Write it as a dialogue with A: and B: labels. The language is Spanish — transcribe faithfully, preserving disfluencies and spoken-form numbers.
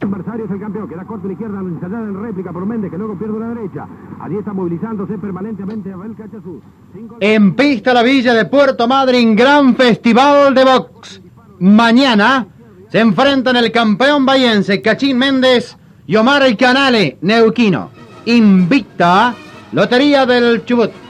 A: adversario es el campeón, queda corto a la izquierda, ensayada en réplica por Méndez, que luego pierde la derecha. Allí está movilizándose permanentemente Abel Cachazú.
B: En pista la Villa de Puerto Madryn, gran festival de box. Mañana se enfrentan el campeón bahiense Cachín Méndez y Omar el Canale, neuquino. Invicta Lotería del Chubut.